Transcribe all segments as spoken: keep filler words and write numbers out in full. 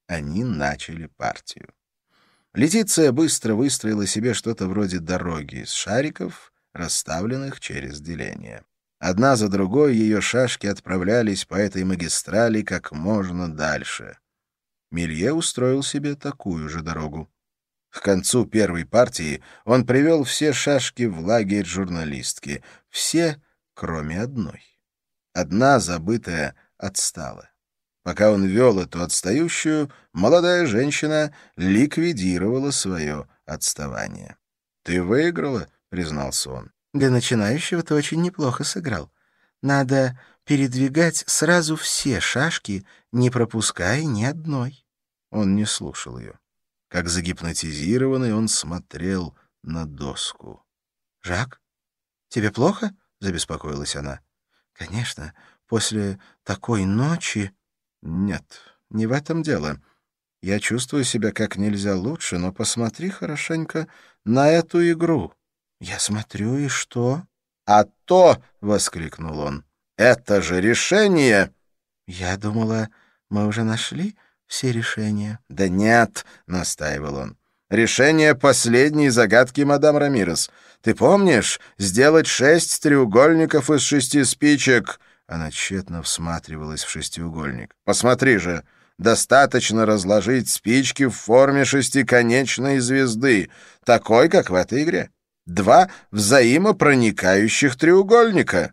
Они начали партию. Летиция быстро выстроила себе что-то вроде дороги из шариков, расставленных через деление. Одна за другой ее шашки отправлялись по этой магистрали как можно дальше. Милье устроил себе такую же дорогу. К концу первой партии он привел все шашки в лагерь журналистки. Все, кроме одной. Одна, забытая, отстала. Пока он вел эту отстающую, молодая женщина ликвидировала свое отставание. «Ты выиграла», — признался он. «Для начинающего ты очень неплохо сыграл. Надо передвигать сразу все шашки, не пропуская ни одной». Он не слушал ее. Как загипнотизированный, он смотрел на доску. «Жак, тебе плохо?» — забеспокоилась она. «Конечно, после такой ночи...» «Нет, не в этом дело. Я чувствую себя как нельзя лучше, но посмотри хорошенько на эту игру». «Я смотрю, и что?» «А то!» — воскликнул он. «Это же решение!» «Я думала, мы уже нашли все решения». «Да нет!» — настаивал он. «Решение последней загадки мадам Рамирес. Ты помнишь? Сделать шесть треугольников из шести спичек...» Она тщетно всматривалась в шестиугольник. «Посмотри же! Достаточно разложить спички в форме шестиконечной звезды, такой, как в этой игре. Два взаимопроникающих треугольника».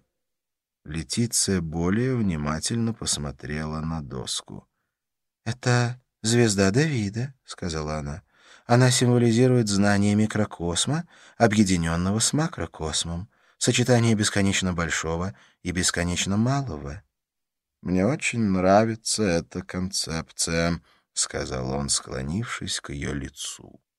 Летиция более внимательно посмотрела на доску. «Это звезда Давида», — сказала она. «Она символизирует знание микрокосма, объединенного с макрокосмом, сочетание бесконечно большого и бесконечно малого». «Мне очень нравится эта концепция», — сказал он, склонившись к ее лицу.